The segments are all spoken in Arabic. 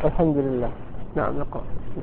الحمد لله. نعم نقرأ.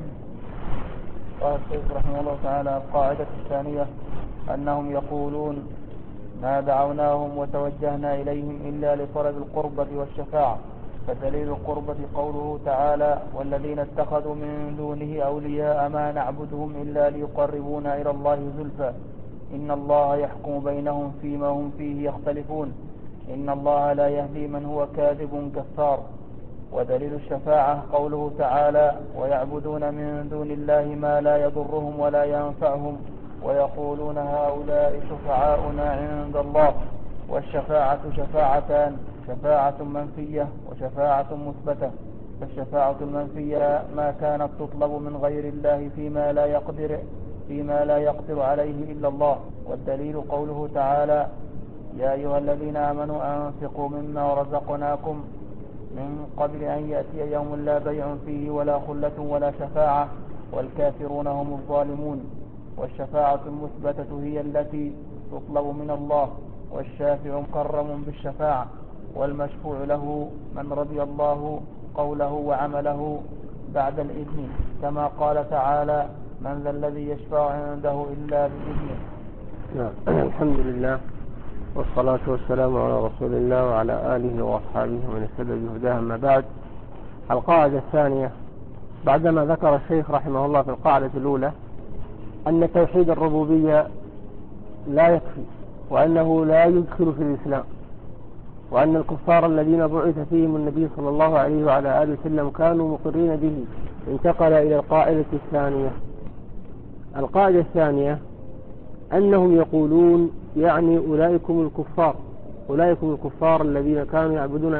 قال الشيخ رحمه الله تعالى: القاعدة الثانية أنهم يقولون ما دعوناهم وتوجهنا إليهم إلا لطلب القربة والشفاعة، فدليل القربة قوله تعالى: والذين اتخذوا من دونه أولياء ما نعبدهم إلا ليقربونا إلى الله زلفى إن الله يحكم بينهم فيما هم فيه يختلفون إن الله لا يهدي من هو كاذب كفار. ودليل الشفاعة قوله تعالى: ويعبدون من دون الله ما لا يضرهم ولا ينفعهم ويقولون هؤلاء شفعاؤنا عند الله. والشفاعة شفاعتان: شفاعة منفية وشفاعة مثبتة. فالشفاعة المنفية ما كانت تطلب من غير الله فيما لا يقدر عليه إلا الله. والدليل قوله تعالى: يا أيها الذين آمنوا أنفقوا مما رزقناكم من قبل أن يأتي يوم لا بيع فيه ولا خلة ولا شفاعة والكافرون هم الظالمون. والشفاعة المثبتة هي التي تطلب من الله، والشافع مكرم بالشفاعة، والمشفوع له من رضي الله قوله وعمله بعد الإذن، كما قال تعالى: من ذا الذي يشفع عنده إلا بإذنه. الحمد لله، والصلاة والسلام على رسول الله وعلى آله وأصحابه ومن اهتدى بهداه. أما بعد، القاعدة الثانية بعدما ذكر الشيخ رحمه الله في القاعدة الأولى أن توحيد الربوبية لا يكفي، وأنه لا يدخل في الإسلام، وأن الكفار الذين بعث فيهم النبي صلى الله عليه وعلى آله وسلم كانوا مقرين به، انتقل إلى القاعدة الثانية. القاعدة الثانية أنهم يقولون، يعني أولئكم الكفار الذين كانوا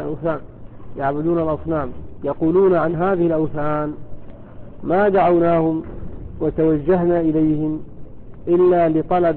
يعبدون الأصنام، يقولون عن هذه الأوثان: ما دعوناهم وتوجهنا إليهم إلا لطلب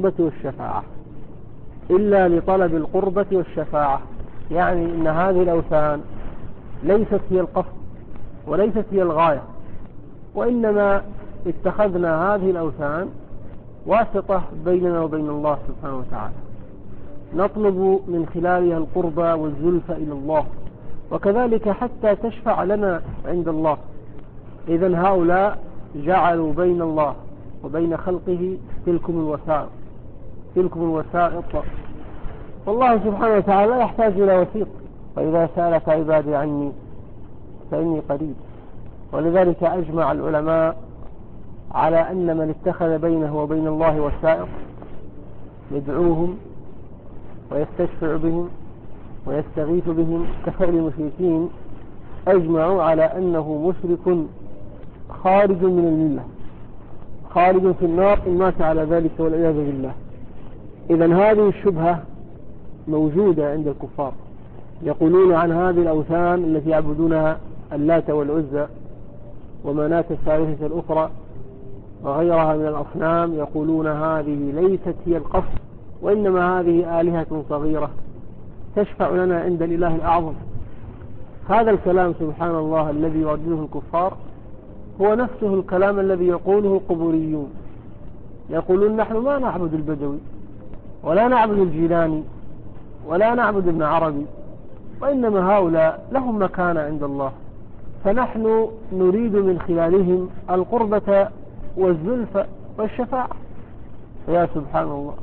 القربة والشفاعة. يعني إن هذه الأوثان ليست هي القصد وليست هي الغاية، وإنما اتخذنا هذه الأوثان واسطة بيننا وبين الله سبحانه وتعالى، نطلب من خلالها القربة والزلفى إلى الله، وكذلك حتى تشفع لنا عند الله. إذن هؤلاء جعلوا بين الله وبين خلقه تلكم الوسائط، والله سبحانه وتعالى لا يحتاج إلى وسيط. وإذا سألك عبادي عني فإني قريب. ولذلك أجمع العلماء على أن من اتخذ بينه وبين الله وسائط يدعوهم ويستشفع بهم ويستغيث بهم كفعل المشركين، أجمعوا على أنه مشرك خارج من الملة، خارج في النار إن مات على ذلك والعياذ بالله. إذن هذه الشبهة موجودة عند الكفار، يقولون عن هذه الأوثان التي يعبدونها اللات والعزى ومناة الثالثة الأخرى وغيرها من الأصنام، يقولون هذه ليست هي القصد، وإنما هذه آلهة صغيرة تشفع لنا عند الإله الأعظم. هذا الكلام سبحان الله الذي يردده الكفار هو نفسه الكلام الذي يقوله القبوريون. يقولون: نحن ما نعبد البدوي ولا نعبد الجيلاني ولا نعبد ابن عربي، وإنما هؤلاء لهم مكانة عند الله، فنحن نريد من خلالهم القربة والزلفى والشفاعة. يا سبحان الله،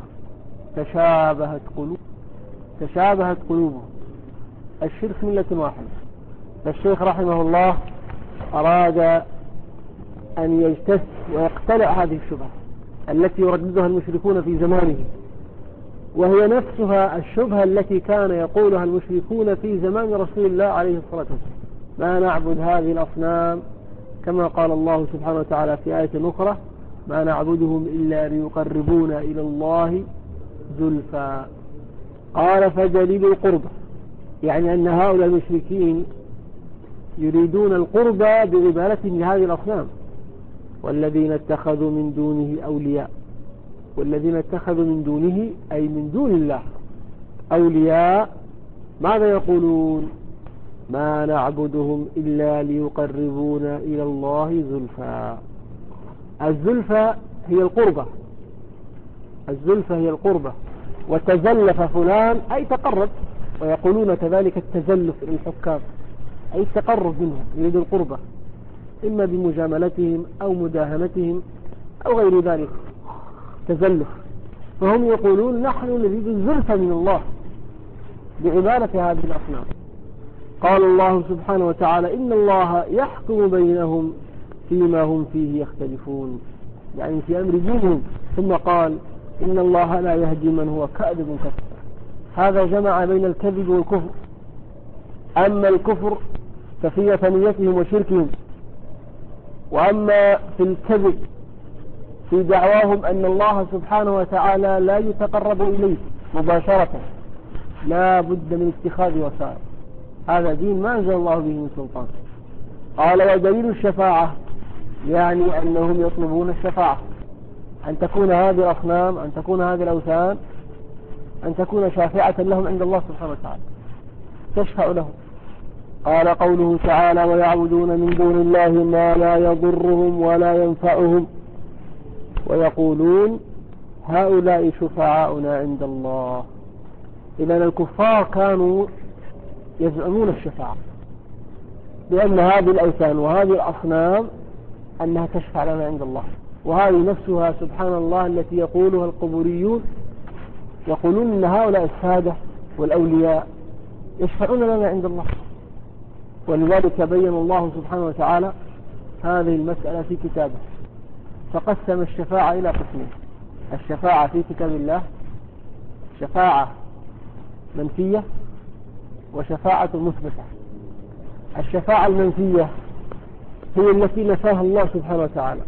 تشابهت قلوبهم. الشرك ملة واحدة. فالشيخ رحمه الله أراد أن يجتث ويقتلع هذه الشبهة التي يرددها المشركون في زمانه، وهي نفسها الشبهة التي كان يقولها المشركون في زمان رسول الله عليه الصلاة والسلام: ما نعبد هذه الأصنام، كما قال الله سبحانه وتعالى في آية أخرى: ما نعبدهم إلا ليقربونا إلى الله زلفى. قال: فدليل القربة، يعني أن هؤلاء المشركين يريدون القربة بعبادتهم لهذه الأصنام. والذين اتخذوا من دونه أولياء، والذين اتخذوا من دونه أي من دون الله أولياء، ماذا يقولون؟ ما نعبدهم إلا ليقربونا إلى الله زلفى. الزلفى هي القربة، وتزلف فلان أي تقرب، ويقولون كذلك التزلف للحكام، أي التقرب منهم، يريد القربة إما بمجاملتهم أو مداهنتهم أو غير ذلك تزلف. فهم يقولون نحن نريد الزلفة من الله بعبادة هذه الأصنام. قال الله سبحانه وتعالى إن الله يحكم بينهم فيما هم فيه يختلفون، يعني في أمر دينهم. ثم قال إن الله لا يهدي من هو كاذب كفر. هذا جمع بين الكذب والكفر. أما الكفر ففي وثنيتهم وشركهم، وأما في الكذب في دعواهم أن الله سبحانه وتعالى لا يتقرب إليه مباشرة، لا بد من اتخاذ وسائل. هذا دين ما أنزل الله به من سلطان. قال ودليل الشفاعة يعني أنهم يطلبون الشفاعة، أن تكون هذه الأصنام، أن تكون هذه الأوثان، أن تكون شافعة لهم عند الله سبحانه وتعالى، تشفع لهم. قال قوله تعالى ويعبدون من دون الله ما لا يضرهم ولا ينفعهم ويقولون هؤلاء شفعاؤنا عند الله. إذن الكفار كانوا يزعمون الشفاعة بأن هذه الأوثان وهذه الأصنام أنها تشفع لنا عند الله، وهذه نفسها سبحان الله التي يقولها القبوريون، يقولون أن هؤلاء السادة والأولياء يشفعون لنا عند الله. ولذلك بين الله سبحانه وتعالى هذه المسألة في كتابه، فقسم الشفاعة إلى قسمين: الشفاعة في كتاب الله شفاعة منفية وشفاعة مثبتة. الشفاعة المنفية هي التي نفاها الله سبحانه وتعالى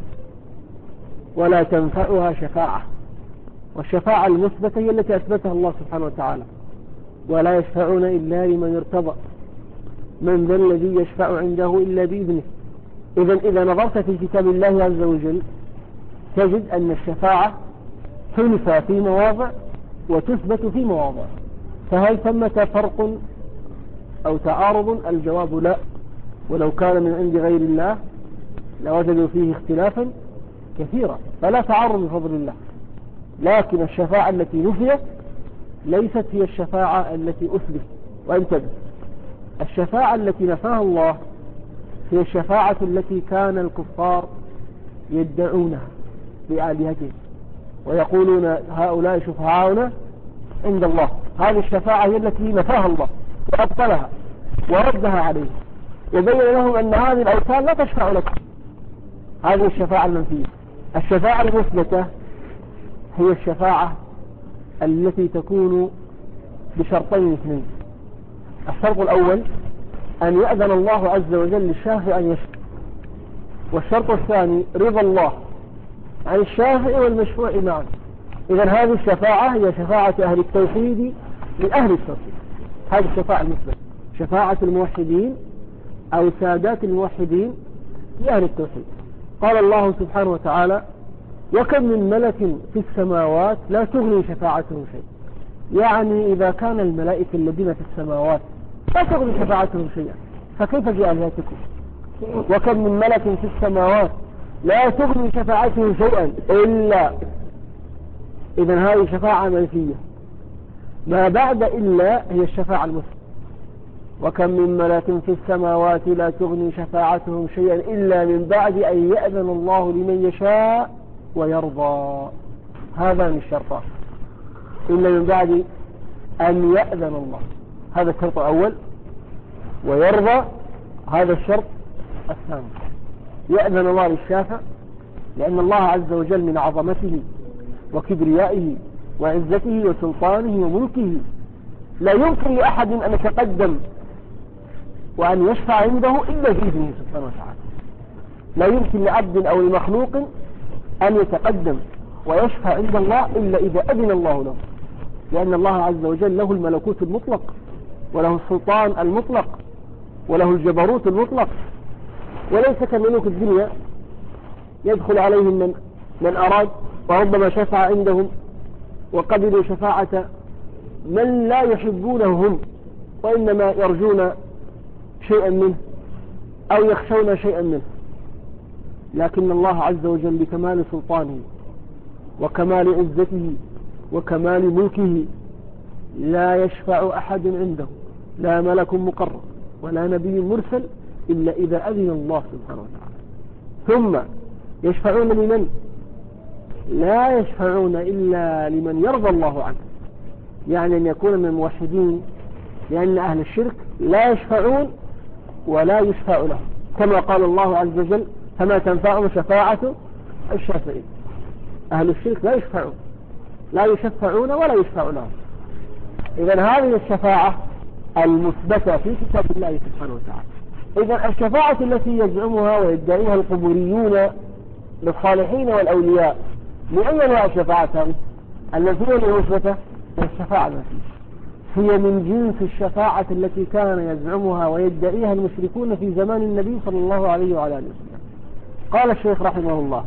ولا تنفعها شفاعة، والشفاعة المثبتة هي التي أثبتها الله سبحانه وتعالى ولا يشفعون إلا لمن ارتضى من ذا الذي يشفع عنده إلا بإذنه. إذا نظرت في كتاب الله عز وجل تجد أن الشفاعة تنفى في مواضع وتثبت في مواضع، فهل ثمة فرق أو تعارض؟ الجواب لا، ولو كان من عند غير الله لوجدوا فيه اختلافا كثيرا، فلا تعارض بفضل الله. لكن الشفاعة التي نفيت ليست هي الشفاعة التي أثبت. وانتبه، الشفاعة التي نفاها الله هي الشفاعة التي كان الكفار يدعونها بآلهتهم ويقولون هؤلاء شفعاؤنا عند الله. هذه الشفاعة هي التي نفاها الله وأبطلها وردها عليه وبين لهم أن هذه الأوثان لا تشفع لكم. هذه الشفاعة المنفية. الشفاعة المثبتة هي الشفاعة التي تكون بشرطين اثنين: الشرط الأول أن يأذن الله عز وجل للشافع أن يشفع، والشرط الثاني رضا الله عن الشافع والمشفوع معا. إذن هذه الشفاعة هي شفاعة أهل التوحيد لأهل التوحيد. هذه الشفاعة المثبتة، شفاعة الموحدين أو سادات الموحدين لأهل التوحيد. قال الله سبحانه وتعالى وكم من ملك في السماوات لا تغني شفاعتهم شيء. يعني إذا كان الملائكة الذين في السماوات لا تغني شفاعتهم شيئا فكيف بآلهتكم؟ وكم من ملك في السماوات لا تغني شفاعتهم شيئا إلا. إذن هذه شفاعة منفية، ما بعد إلا هي الشفاعة المثبتة. وكم من ملك في السماوات لا تغني شفاعتهم شيئا إلا من بعد أن يأذن الله لمن يشاء ويرضى. هذان الشرطان، إلا من بعد أن يأذن الله، هذا الشرط الأول، ويرضى هذا الشرط الثاني. يأذن الله للشافع لأن الله عز وجل من عظمته وكبريائه وعزته وسلطانه وملكه لا يمكن لأحد أن يتقدم وأن يشفع عنده إلا بإذنه سبحانه وتعالى. لا يمكن لعبد أو لمخلوق أن يتقدم ويشفع عند الله إلا إذا أذن الله له، لأن الله عز وجل له الملكوت المطلق وله السلطان المطلق وله الجبروت المطلق، وليس كملوك الدنيا يدخل عليهم من أراد وربما شفع عندهم وقبلوا شفاعة من لا يحبونه هم وإنما يرجون شيئا منه أو يخشون شيئا منه. لكن الله عز وجل بكمال سلطانه وكمال عزته وكمال ملكه لا يشفع أحد عنده، لا ملك مقرب ولا نبي مرسل إلا إذا أذن الله سبحانه وتعالى. ثم يشفعون لمن؟ لا يشفعون إلا لمن يرضى الله عنه، يعني أن يكون من الموحدين، لأن أهل الشرك لا يشفعون ولا يشفع لهم، كما قال الله عز وجل: فما تنفعهم شفاعة الشافعين. أهل الشرك لا يشفعون ولا يشفع لهم. إذن هذه الشفاعة المثبتة في كتاب الله سبحانه وتعالى. إذن الشفاعة التي يزعمها ويدعيها القبوريون للصالحين والأولياء، لأي أنواع الشفاعة هذه التي هي المثبتة؟ الشفاعة التي هي من جنس الشفاعة التي كان يزعمها ويدعيها المشركون في زمان النبي صلى الله عليه وعلى آله وسلم. قال الشيخ رحمه الله: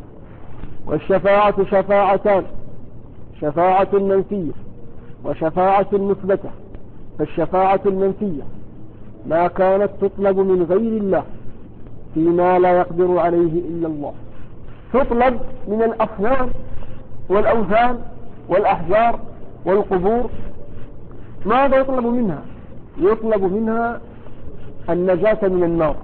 والشفاعة شفاعتان: شفاعة منفية وشفاعة مثبتة. فالشفاعة المنفية ما كانت تطلب من غير الله فيما لا يقدر عليه إلا الله، تطلب من الأصنام والأوثان والأحجار والقبور. ماذا يطلب منها؟ يطلب منها النجاة من النار،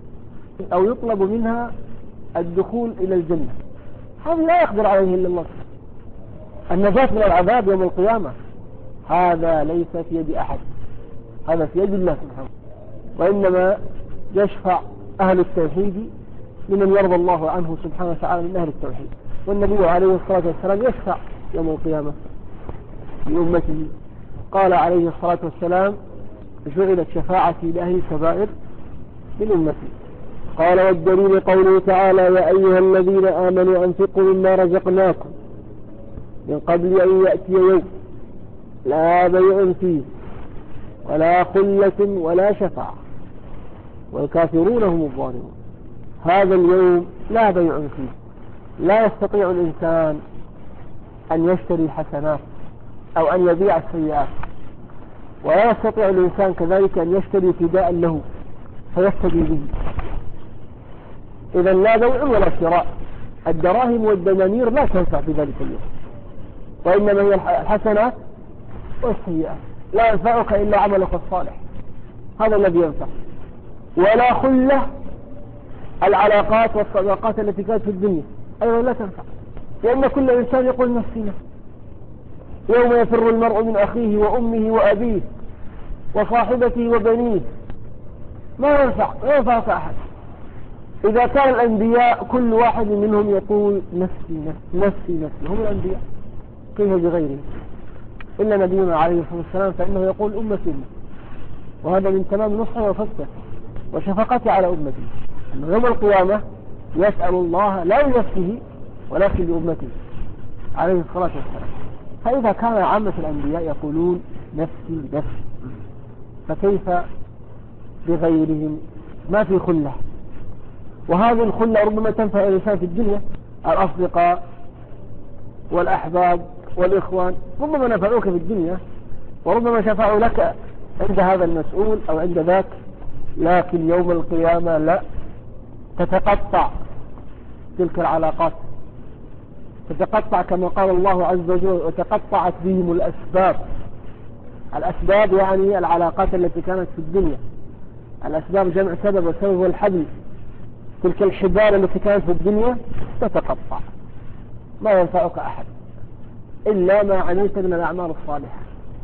أو يطلب منها الدخول إلى الجنة. هذا لا يقدر عليه إلا الله. النجاة من العذاب يوم القيامة هذا ليس في يد أحد، هذا في يد الله سبحانه. وإنما يشفع أهل التوحيد لمن يرضى الله عنه سبحانه وتعالى من أهل التوحيد. والنبي عليه الصلاة والسلام يشفع يوم القيامة لأمته. قال عليه الصلاة والسلام: جعلت شفاعتي لأهل الكبائر من أمتي. قال: والدليل قوله تعالى: يا أيها الذين آمنوا أنفقوا مما رزقناكم من قبل أن يأتي يوم لا بيع فيه ولا خلة ولا شفاعة والكافرون هم الظالمون. هذا اليوم لا بيع فيه، لا يستطيع الإنسان أن يشتري الحسنات أو أن يبيع السيئات، ولا يستطيع الإنسان كذلك أن يشتري فداء له فيفتدي به. إذا لا بيع ولا شراء. الدراهم والدنانير لا تنفع في ذلك اليوم، وإنما هي الحسنات والسيئات. لا ينفعك إلا عملك الصالح، هذا الذي ينفع. ولا خلة، العلاقات والصداقات التي كانت في الدنيا أيضا لا تنفع، لأن كل إنسان يقول نفسي نفسي. يوم يفر المرء من أخيه وأمه وأبيه وصاحبته وبنيه، ما ينفع أحد. إذا كان الأنبياء كل واحد منهم يقول نفسي نفسي نفسي نفسي، هم الأنبياء، كيف بغيرهم؟ إلا نبينا عليه الصلاة والسلام فإنه يقول أمتي، وهذا من تمام نصحه وفقه وشفقته على أمته، أنه يوم القيامة يسأل الله لا لنفسه ولكن لأمته عليه الصلاة والسلام. فإذا كان عامة الأنبياء يقولون نفسي نفسي، فكيف بغيرهم؟ ما في خلة. وهذه الخلة ربما تنفع الإنسان في الدنيا، الأصدقاء والأحباب والإخوان ربما نفعوك في الدنيا، وربما شفعوا لك عند هذا المسؤول أو عند ذاك، لكن يوم القيامة لا، تتقطع تلك العلاقات، تتقطع كما قال الله عز وجل: وتقطعت بهم الأسباب. الأسباب يعني العلاقات التي كانت في الدنيا. الأسباب جمع سبب، والسبب هو الحبل. تلك الحبال التي كانت في الدنيا تتقطع، ما ينفعك أحد إلا ما عملت من الأعمال الصالحة.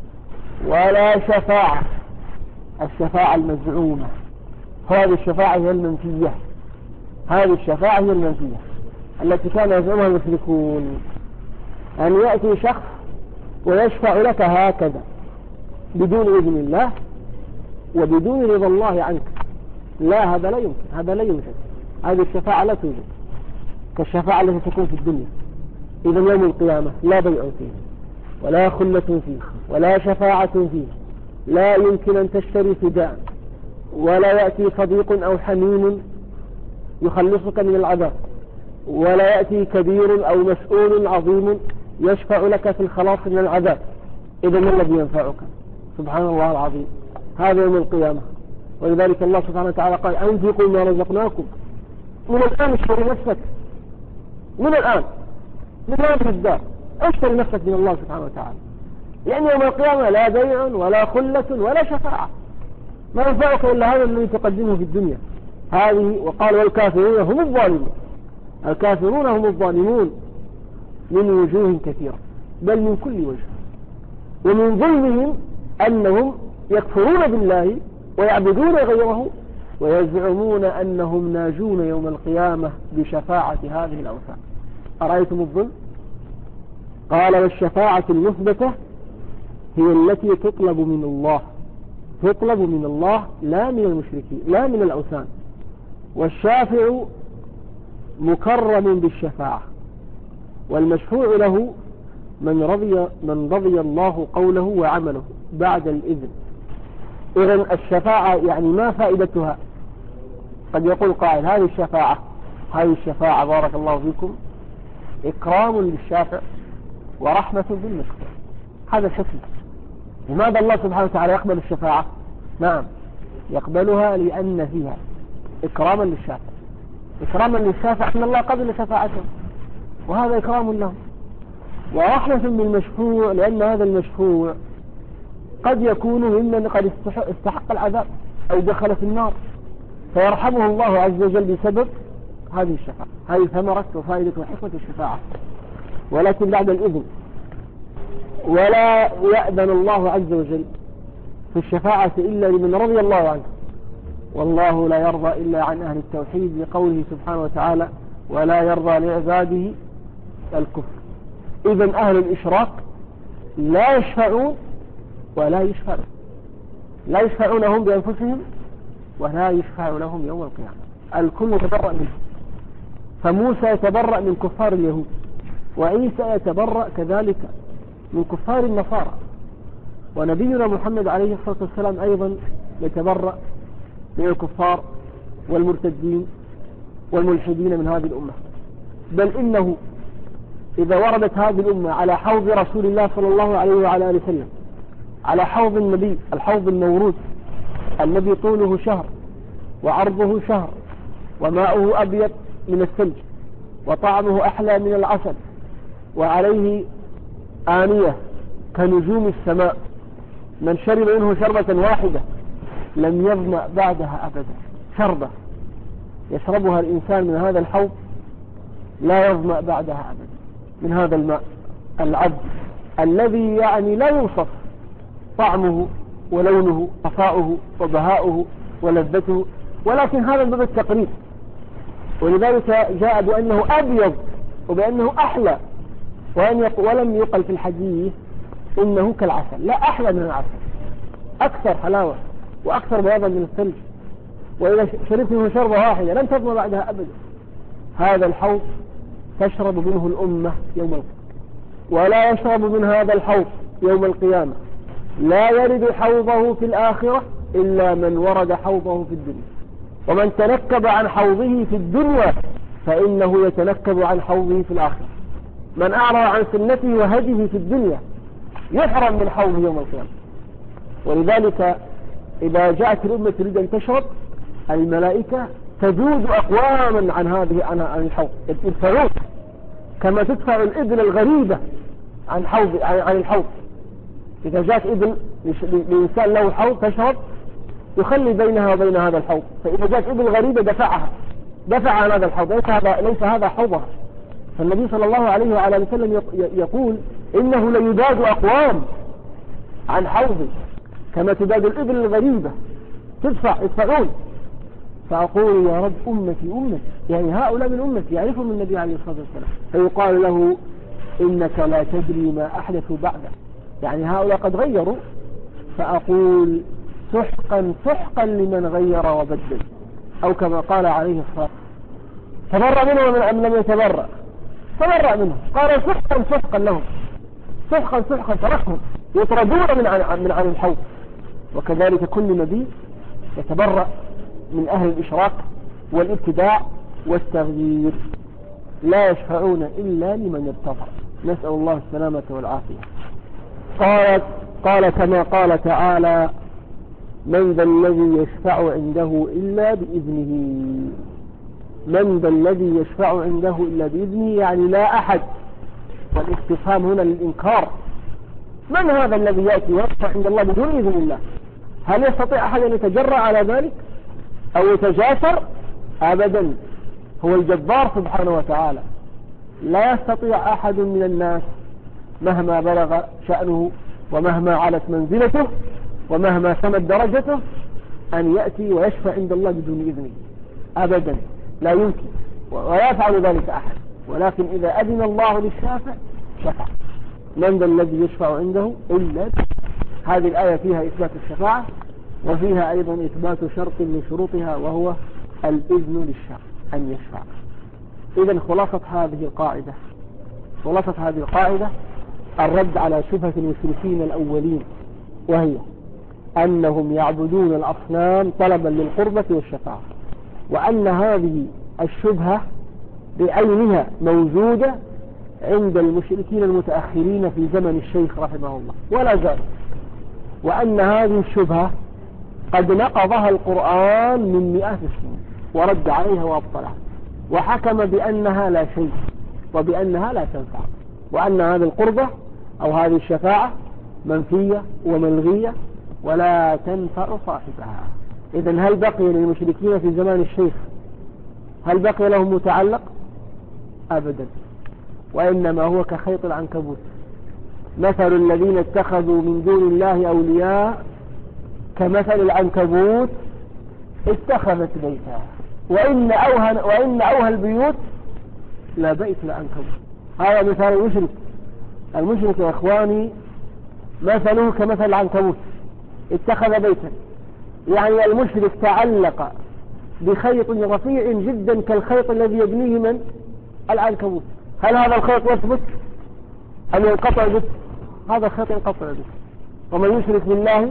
ولا شفاعة، الشفاعة المزعومة، هذه الشفاعة هي المنفية، هذه الشفاعة هي المنفية التي كان يزعمها المشركون، أن يأتي شخص ويشفع لك هكذا بدون إذن الله وبدون رضا الله عنك. لا، هذا لا يمكن، هذا لا يوجد. هذه الشفاعة لا توجد كالشفاعة التي تكون في الدنيا. إذا يوم القيامة لا بيع فيه ولا خلة فيه ولا شفاعة فيه، لا يمكن أن تشتري فداء، ولا يأتي صديق أو حميم يخلصك من العذاب، ولا يأتي كبير أو مسؤول عظيم يشفع لك في الخلاص من العذاب. إذا ما الذي ينفعك؟ سبحان الله العظيم، هذا يوم القيامة. ولذلك الله سبحانه وتعالى قال: أنفقوا ما رزقناكم. من الآن اشتري نفسك، من الآن، من هذه الدار اشتري نفسك من الله سبحانه وتعالى، لأن يوم القيامة لا بيع ولا خلة ولا شفاعة. ما ينفعك إلا هذا الذي تقدمه في الدنيا هذه. وقال والكافرون هم الظالمون، الكافرون هم الظالمون من وجوه كثيرة، بل من كل وجه. ومن ظلمهم أنهم يكفرون بالله ويعبدون غيره ويزعمون أنهم ناجون يوم القيامة بشفاعة هذه الأوثان. أرأيتم الظلم؟ قال والشفاعة المثبتة هي التي تطلب من الله، تطلب من الله لا من المشركين لا من الأوثان. والشافع مكرم بالشفاعة، والمشفوع له من رضي الله قوله وعمله بعد الإذن. إذن الشفاعة يعني ما فائدتها؟ قد يقول قائل هذه الشفاعة بارك الله فيكم إكرام للشافع ورحمة بالمشفوع. هذا الحكم. لماذا الله سبحانه وتعالى يقبل الشفاعة؟ نعم يقبلها لأن فيها إكراما للشافع، إكراما للشافع أن الله قبل شفاعته، وهذا إكرام له. ورحمة بالمشفوع لأن هذا المشفوع قد يكون ممن قد استحق العذاب أو دخل في النار، فيرحمه الله عز وجل بسبب هذه الشفاعة. هذه ثمرة وفائدة وحكمة الشفاعة، ولكن بعد الإذن. ولا يأذن الله عز وجل في الشفاعة إلا لمن رضي الله عنه، والله لا يرضى إلا عن أهل التوحيد، لقوله سبحانه وتعالى ولا يرضى لعباده الكفر. إذن أهل الإشراك لا يشفعون ولا يشفعون، لا يشفعون هم بأنفسهم ولا يشفع لهم يوم القيامة. الكل يتبرأ منه، فموسى يتبرأ من كفار اليهود، وعيسى يتبرأ كذلك من كفار النصارى، ونبينا محمد عليه الصلاة والسلام أيضا يتبرأ من الكفار والمرتدين والملحدين من هذه الأمة. بل إنه إذا وردت هذه الأمة على حوض رسول الله صلى الله عليه وعلى آله وسلم، على حوض النبي الحوض المورود الذي طوله شهر وعرضه شهر وماؤه أبيض من الثلج وطعمه أحلى من العسل وعليه آنية كنجوم السماء، من شرب منه شربة واحدة لم يظمأ بعدها أبدا. شربة يشربها الإنسان من هذا الحوض لا يظمأ بعدها أبدا، من هذا الماء العذب الذي يعني لا يوصف طعمه ولونه صفاؤه وبهاؤه ولذته، ولكن هذا من باب التقريب. ولذلك جاء بأنه أبيض وبأنه أحلى، ولم يقل في الحديث إنه كالعسل، لا، أحلى من العسل، أكثر حلاوة وأكثر بياضا من الثلج، وإذا شربت منه شربة واحدة لن تظمأ بعدها أبدا. هذا الحوض تشرب منه الأمة يوم القيامة، ولا يشرب من هذا الحوض يوم القيامة لا يرد حوضه في الآخرة إلا من ورد حوضه في الدنيا. ومن تنكب عن حوضه في الدنيا فإنه يتنكب عن حوضه في الآخرة. من أعرض عن سنته وهديه في الدنيا يحرم من حوضه يوم القيامة. ولذلك إذا جاءت الأمة تريد أن تشرب، الملائكة تجود أقواما عن الحوض، يدفعون كما تدفع الإبل الغريبة عن الحوض. إذا جاءت إبل لإنسان له حوض تشرب يخلي بينها وبين هذا الحوض، فإذا جاءت إبل غريبة دفع عن هذا الحوض، ليس هذا حوضها. فالنبي صلى الله عليه وعلى وسلم يقول إنه ليداد أقوام عن حوضي كما تداد الإبل الغريبة، يدفعون. فأقول يا رب أمتي يعني هؤلاء من أمتي يعرفهم النبي عليه الصلاة والسلام، فيقال له إنك لا تدري ما أحدثوا بعده، يعني هؤلاء قد غيروا. فأقول سحقا لمن غير وبدل، أو كما قال عليه الصلاة والسلام تبرأ منهم أم لم يتبرأ؟ تبرأ منهم. قال سحقا لهم، سحقا تركهم يطردون من عن الحوض. وكذلك كل نبي يتبرأ من أهل الإشراك والابتداع والتغيير، لا يشفعون إلا لمن ارتضى، نسأل الله السلامة والعافية. قال كما قال تعالى من ذا الذي يشفع عنده إلا بإذنه. من ذا الذي يشفع عنده إلا بإذنه يعني لا أحد، والاستفهام هنا للإنكار. من هذا الذي يأتي ويشفع عند الله بدون إذن الله؟ هل يستطيع أحد أن يتجرأ على ذلك أو يتجاسر؟ أبدا. هو الجبار سبحانه وتعالى، لا يستطيع أحد من الناس مهما بلغ شأنه ومهما علت منزلته ومهما سمت درجته أن يأتي ويشفع عند الله بدون إذنه أبدا، لا يمكن، ولا يفعل ذلك أحد. ولكن إذا أذن الله للشافع شفع. من ذا الذي يشفع عنده إلا هذه الآية فيها إثبات الشفاعة، وفيها أيضا إثبات شرط من شروطها وهو الإذن للشافع أن يشفع. إذن خلاصة هذه القاعدة الرد على شبهة المشركين الأولين، وهي أنهم يعبدون الأصنام طلبا للقربة والشفاعة، وأن هذه الشبهة بعينها موجودة عند المشركين المتأخرين في زمن الشيخ رحمه الله ولا زال، وأن هذه الشبهة قد نقضها القرآن من مئات السنين ورد عليها وأبطلها، وحكم بأنها لا شيء وبأنها لا تنفع، وأن هذه القربة أو هذه الشفاعة منفية وملغية ولا تنفع صاحبها. إذن هل بقي للمشركين في زمان الشيخ هل بقي لهم متعلق؟ أبدا، وإنما هو كخيط العنكبوت. مثل الذين اتخذوا من دون الله أولياء كمثل العنكبوت اتخذت بيتها وإن أوهى البيوت لا بيت العنكبوت. هذا مثال المشرك يا إخواني مثله كمثل العنكبوت اتخذ بيتا، يعني المشرك تعلق بخيط رفيع جدا كالخيط الذي يبنيه من العنكبوت. هل هذا الخيط يثبت أم ينقطع به؟ هذا الخيط ينقطع به. ومن يشرك بالله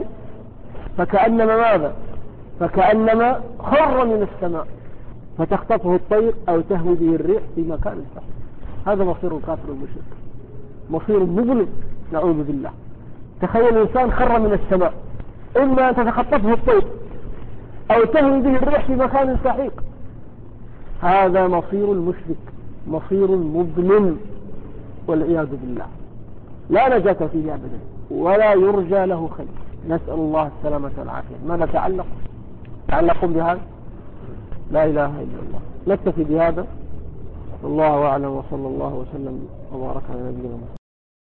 فكأنما خر من السماء فتخطفه الطير أو تهوي به الريح في مكان سحيق. هذا مصير الكافر المشرك، مصير مظلم نعوذ بالله. تخيل الإنسان خر من السماء، إما أن تتخطفه الطير أو تهوي به الريح في مكان سحيق. هذا مصير المشرك، مصير مظلم والعياذ بالله، لا نجاة فيه أبدا ولا يرجى له خير. نسأل الله السلامة والعافية. ما تعلقون بهذا؟ لا إله إلا الله. نكتفي بهذا، والله أعلم، وصلى الله وسلم وبارك على نبينا محمد.